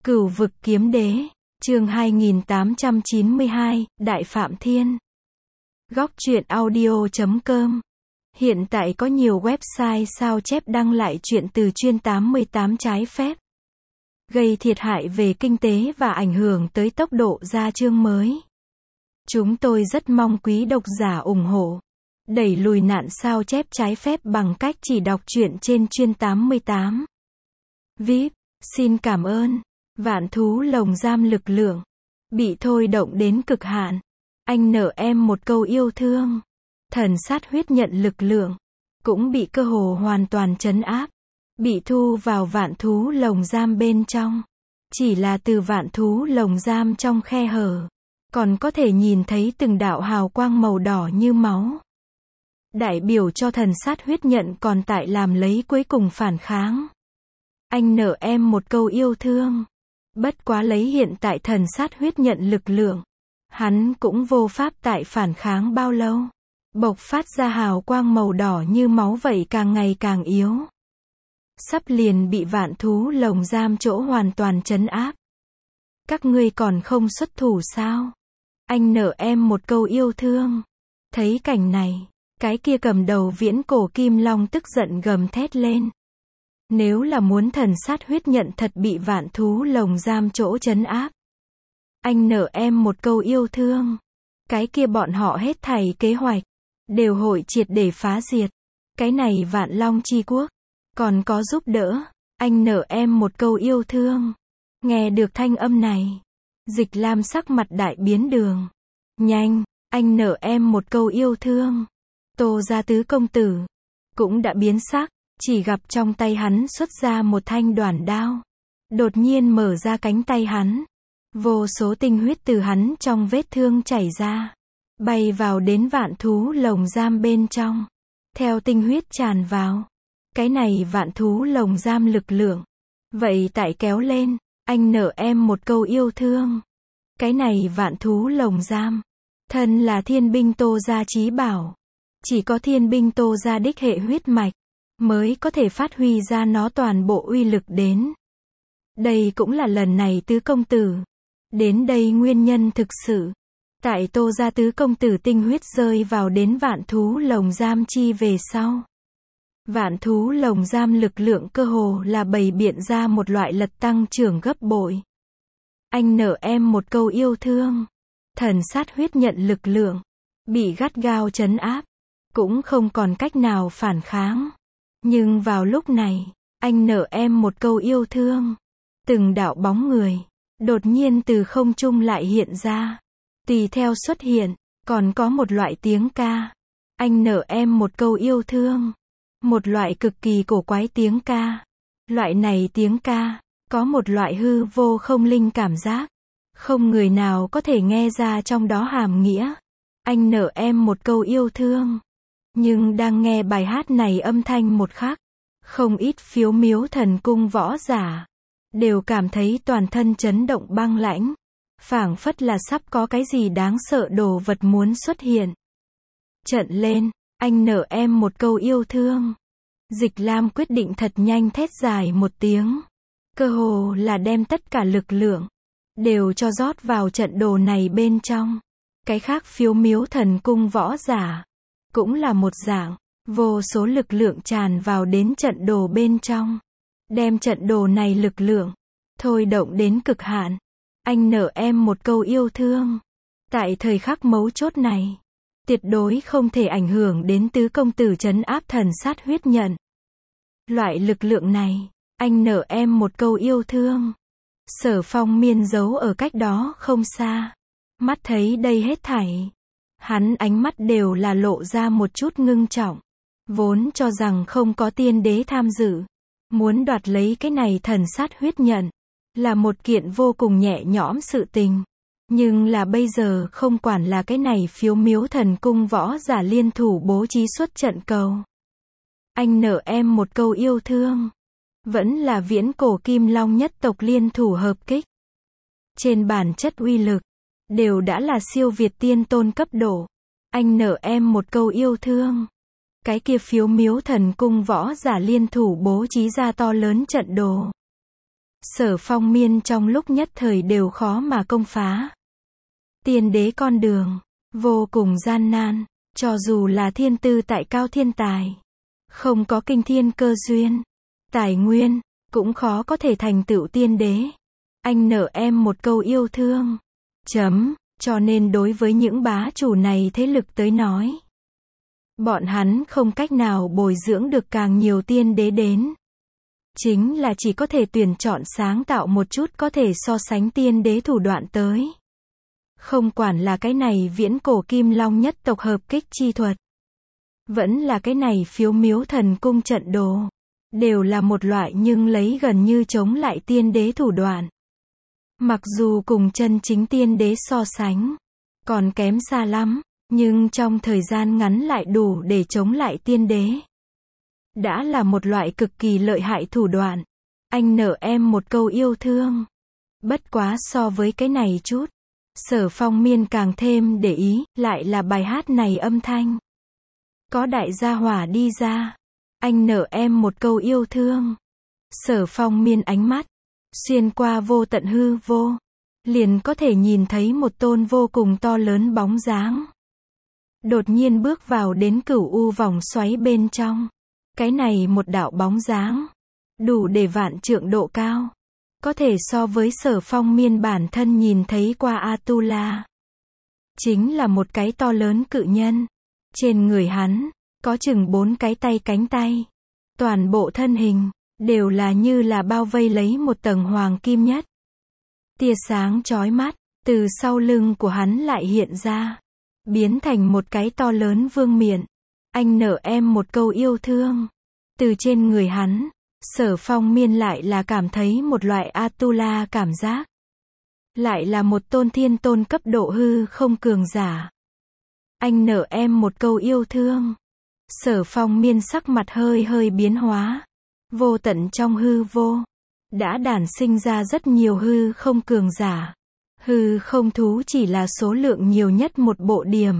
Cửu vực kiếm đế, chương 2892, Đại Phạm Thiên. Góc truyện audio.com. Hiện tại có nhiều website sao chép đăng lại truyện từ chuyên 88 trái phép, gây thiệt hại về kinh tế và ảnh hưởng tới tốc độ ra chương mới. Chúng tôi rất mong quý độc giả ủng hộ, đẩy lùi nạn sao chép trái phép bằng cách chỉ đọc truyện trên chuyên 88. VIP, xin cảm ơn. Vạn thú lồng giam lực lượng bị thôi động đến cực hạn. Anh nợ em một câu yêu thương. Thần sát huyết nhận lực lượng cũng bị cơ hồ hoàn toàn trấn áp, bị thu vào vạn thú lồng giam bên trong. Chỉ là từ vạn thú lồng giam trong khe hở, còn có thể nhìn thấy từng đạo hào quang màu đỏ như máu, đại biểu cho thần sát huyết nhận còn tại làm lấy cuối cùng phản kháng. Anh nợ em một câu yêu thương. Bất quá lấy hiện tại thần sát huyết nhận lực lượng, hắn cũng vô pháp tại phản kháng bao lâu. Bộc phát ra hào quang màu đỏ như máu vậy càng ngày càng yếu. Sắp liền bị vạn thú lồng giam chỗ hoàn toàn trấn áp. Các ngươi còn không xuất thủ sao? Anh nợ em một câu yêu thương. Thấy cảnh này, cái kia cầm đầu viễn cổ kim long tức giận gầm thét lên. Nếu là muốn thần sát huyết nhận thật bị vạn thú lồng giam chỗ trấn áp, anh nợ em một câu yêu thương, cái kia bọn họ hết thảy kế hoạch đều hội triệt để phá diệt. Cái này vạn long chi quốc còn có giúp đỡ. Anh nợ em một câu yêu thương. Nghe được thanh âm này, Dịch Lam sắc mặt đại biến đường. Nhanh, anh nợ em một câu yêu thương. Tô gia tứ công tử cũng đã biến sắc. Chỉ gặp trong tay hắn xuất ra một thanh đoản đao. Đột nhiên mở ra cánh tay hắn. Vô số tinh huyết từ hắn trong vết thương chảy ra, bay vào đến vạn thú lồng giam bên trong. Theo tinh huyết tràn vào, cái này vạn thú lồng giam lực lượng vậy tại kéo lên. Anh nợ em một câu yêu thương. Cái này vạn thú lồng giam thân là thiên binh Tô gia chí bảo. Chỉ có thiên binh Tô gia đích hệ huyết mạch mới có thể phát huy ra nó toàn bộ uy lực đến. Đây cũng là lần này tứ công tử đến đây nguyên nhân thực sự. Tại Tô gia tứ công tử tinh huyết rơi vào đến vạn thú lồng giam chi về sau, vạn thú lồng giam lực lượng cơ hồ là bày biện ra một loại lật tăng trưởng gấp bội. Anh nợ em một câu yêu thương. Thần sát huyết nhận lực lượng bị gắt gao trấn áp, cũng không còn cách nào phản kháng. Nhưng vào lúc này, anh nợ em một câu yêu thương. Từng đạo bóng người đột nhiên từ không trung lại hiện ra. Tùy theo xuất hiện, còn có một loại tiếng ca. Anh nợ em một câu yêu thương. Một loại cực kỳ cổ quái tiếng ca. Loại này tiếng ca có một loại hư vô không linh cảm giác. Không người nào có thể nghe ra trong đó hàm nghĩa. Anh nợ em một câu yêu thương. Nhưng đang nghe bài hát này âm thanh một khắc, không ít phiếu miếu thần cung võ giả đều cảm thấy toàn thân chấn động băng lãnh, phảng phất là sắp có cái gì đáng sợ đồ vật muốn xuất hiện. Trận lên, anh nợ em một câu yêu thương. Dịch Lam quyết định thật nhanh thét dài một tiếng, cơ hồ là đem tất cả lực lượng đều cho rót vào trận đồ này bên trong. Cái khác phiếu miếu thần cung võ giả cũng là một dạng, vô số lực lượng tràn vào đến trận đồ bên trong, đem trận đồ này lực lượng thôi động đến cực hạn. Anh nợ em một câu yêu thương. Tại thời khắc mấu chốt này, tuyệt đối không thể ảnh hưởng đến tứ công tử trấn áp thần sát huyết nhận. Loại lực lượng này, anh nợ em một câu yêu thương. Sở Phong Miên giấu ở cách đó không xa, mắt thấy đây hết thảy, hắn ánh mắt đều là lộ ra một chút ngưng trọng. Vốn cho rằng không có tiên đế tham dự, muốn đoạt lấy cái này thần sát huyết nhận là một kiện vô cùng nhẹ nhõm sự tình. Nhưng là bây giờ không quản là cái này phiếu miếu thần cung võ giả liên thủ bố trí xuất trận cầu. Anh nợ em một câu yêu thương. Vẫn là viễn cổ kim long nhất tộc liên thủ hợp kích. Trên bản chất uy lực đều đã là siêu việt tiên tôn cấp độ. Anh nợ em một câu yêu thương. Cái kia phiếu miếu thần cung võ giả liên thủ bố trí ra to lớn trận đồ. Sở Phong Miên trong lúc nhất thời đều khó mà công phá. Tiên đế con đường, vô cùng gian nan, cho dù là thiên tư tại cao thiên tài, không có kinh thiên cơ duyên, tài nguyên, cũng khó có thể thành tựu tiên đế. Anh nợ em một câu yêu thương. Cho nên đối với những bá chủ này thế lực tới nói, bọn hắn không cách nào bồi dưỡng được càng nhiều tiên đế đến. Chính là chỉ có thể tuyển chọn sáng tạo một chút có thể so sánh tiên đế thủ đoạn tới. Không quản là cái này viễn cổ kim long nhất tộc hợp kích chi thuật, vẫn là cái này phiếu miếu thần cung trận đồ, đều là một loại nhưng lấy gần như chống lại tiên đế thủ đoạn. Mặc dù cùng chân chính tiên đế so sánh, còn kém xa lắm, nhưng trong thời gian ngắn lại đủ để chống lại tiên đế. Đã là một loại cực kỳ lợi hại thủ đoạn. Anh nợ em một câu yêu thương. Bất quá so với cái này chút, Sở Phong Miên càng thêm để ý, lại là bài hát này âm thanh. Có đại gia hỏa đi ra. Anh nợ em một câu yêu thương. Sở Phong Miên ánh mắt xuyên qua vô tận hư vô, liền có thể nhìn thấy một tôn vô cùng to lớn bóng dáng. Đột nhiên bước vào đến cửu u vòng xoáy bên trong. Cái này một đạo bóng dáng, đủ để vạn trượng độ cao. Có thể so với Sở Phong Miên bản thân nhìn thấy qua Atula. Chính là một cái to lớn cự nhân. Trên người hắn, có chừng 4 cái tay cánh tay. Toàn bộ thân hình, đều là như là bao vây lấy một tầng hoàng kim nhất. Tia sáng chói mắt, từ sau lưng của hắn lại hiện ra. Biến thành một cái to lớn vương miện. Anh nợ em một câu yêu thương. Từ trên người hắn, Sở Phong Miên lại là cảm thấy một loại Atula cảm giác. Lại là một tôn thiên tôn cấp độ hư không cường giả. Anh nợ em một câu yêu thương. Sở Phong Miên sắc mặt hơi hơi biến hóa. Vô tận trong hư vô, đã đản sinh ra rất nhiều hư không cường giả. Hư không thú chỉ là số lượng nhiều nhất một bộ điểm.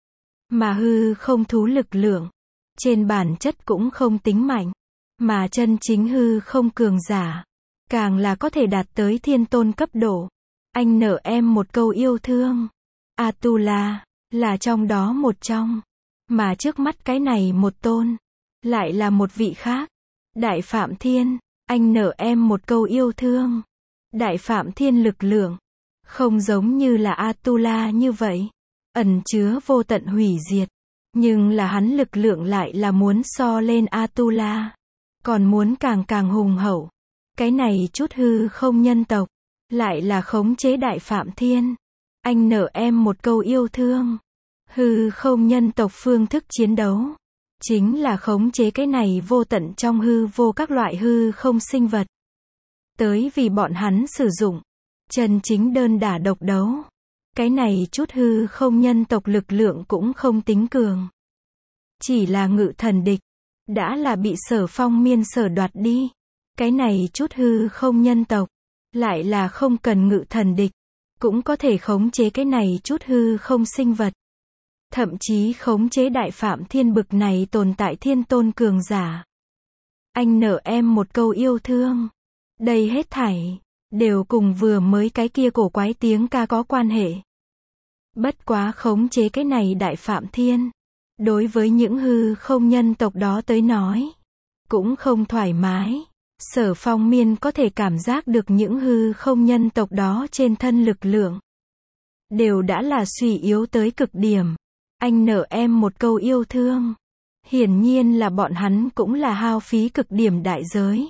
Mà hư không thú lực lượng, trên bản chất cũng không tính mạnh. Mà chân chính hư không cường giả, càng là có thể đạt tới thiên tôn cấp độ. Anh nợ em một câu yêu thương. Atula, là trong đó một trong. Mà trước mắt cái này một tôn, lại là một vị khác. Đại Phạm Thiên, anh nợ em một câu yêu thương. Đại Phạm Thiên lực lượng, không giống như là Atula như vậy, ẩn chứa vô tận hủy diệt. Nhưng là hắn lực lượng lại là muốn so lên Atula. Còn muốn càng hùng hậu. Cái này chút hư không nhân tộc, lại là khống chế Đại Phạm Thiên. Anh nợ em một câu yêu thương. Hư không nhân tộc phương thức chiến đấu, chính là khống chế cái này vô tận trong hư vô các loại hư không sinh vật. Tới vì bọn hắn sử dụng, chân chính đơn đả độc đấu. Cái này chút hư không nhân tộc lực lượng cũng không tính cường. Chỉ là ngự thần địch, đã là bị Sở Phong Miên sở đoạt đi. Cái này chút hư không nhân tộc, lại là không cần ngự thần địch, cũng có thể khống chế cái này chút hư không sinh vật. Thậm chí khống chế Đại Phạm Thiên bực này tồn tại thiên tôn cường giả. Anh nợ em một câu yêu thương. Đây hết thảy, đều cùng vừa mới cái kia cổ quái tiếng ca có quan hệ. Bất quá khống chế cái này Đại Phạm Thiên, đối với những hư không nhân tộc đó tới nói, cũng không thoải mái. Sở Phong Miên có thể cảm giác được những hư không nhân tộc đó trên thân lực lượng, đều đã là suy yếu tới cực điểm. Anh nợ em một câu yêu thương. Hiển nhiên là bọn hắn cũng là hao phí cực điểm đại giới,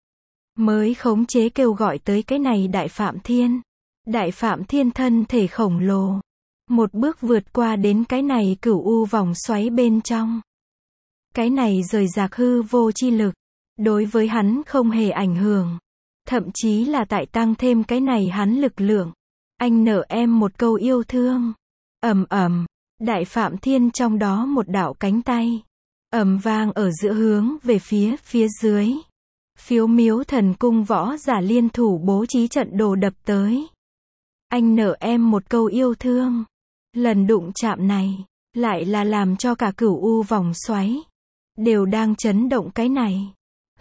mới khống chế kêu gọi tới cái này Đại Phạm Thiên. Đại Phạm Thiên thân thể khổng lồ, một bước vượt qua đến cái này cửu u vòng xoáy bên trong. Cái này rời rạc hư vô chi lực, đối với hắn không hề ảnh hưởng. Thậm chí là tại tăng thêm cái này hắn lực lượng. Anh nợ em một câu yêu thương. Ầm ầm, Đại Phạm Thiên trong đó một đạo cánh tay, ầm vang ở giữa hướng về phía dưới. Phiếu miếu thần cung võ giả liên thủ bố trí trận đồ đập tới. Anh nợ em một câu yêu thương. Lần đụng chạm này, lại là làm cho cả cửu u vòng xoáy đều đang chấn động. Cái này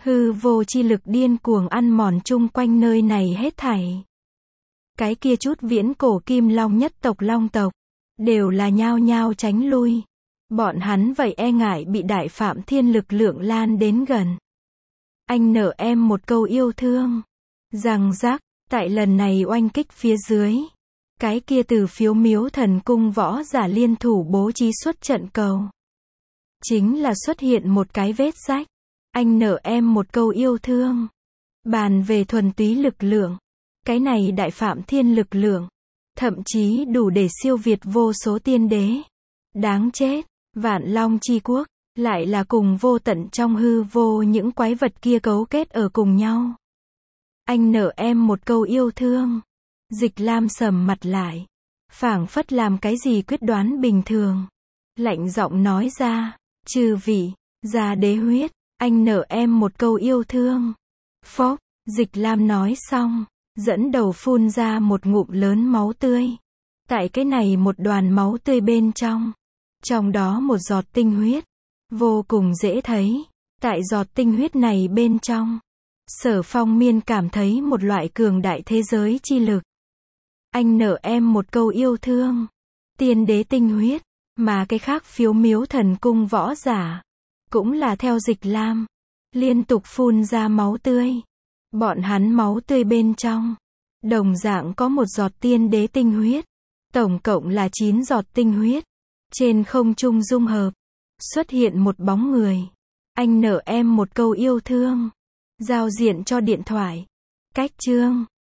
Hư vô chi lực điên cuồng ăn mòn chung quanh nơi này hết thảy. Cái kia chút viễn cổ kim long nhất tộc long tộc, đều là nhao nhao tránh lui. Bọn hắn vậy e ngại bị Đại Phạm Thiên lực lượng lan đến gần. Anh nợ em một câu yêu thương. Rằng rác, tại lần này oanh kích phía dưới. Cái kia từ Phiếu Miếu Thần Cung võ giả liên thủ bố trí xuất trận cầu. Chính là xuất hiện một cái vết rách. Anh nợ em một câu yêu thương. Bàn về thuần túy lực lượng. Cái này Đại Phạm Thiên lực lượng. Thậm chí đủ để siêu việt vô số tiên đế. Đáng chết, Vạn Long Chi Quốc, lại là cùng vô tận trong hư vô những quái vật kia cấu kết ở cùng nhau. Anh nợ em một câu yêu thương. Dịch Lam sầm mặt lại. Phảng phất làm cái gì quyết đoán bình thường. Lạnh giọng nói ra, chư vị, ra đế huyết, anh nợ em một câu yêu thương. Phốc, Dịch Lam nói xong, dẫn đầu phun ra một ngụm lớn máu tươi. Tại cái này một đoàn máu tươi bên trong đó một giọt tinh huyết, vô cùng dễ thấy. Tại giọt tinh huyết này bên trong, Sở Phong Miên cảm thấy một loại cường đại thế giới chi lực. Anh nợ em một câu yêu thương. Tiên đế tinh huyết, mà cái khác Phiếu Miếu Thần Cung võ giả, cũng là theo Dịch Lam, liên tục phun ra máu tươi. Bọn hắn máu tươi bên trong, đồng dạng có một giọt tiên đế tinh huyết. Tổng cộng là 9 giọt tinh huyết. Trên không trung dung hợp, xuất hiện một bóng người. Anh nợ em một câu yêu thương. Giao diện cho điện thoại. Cách chương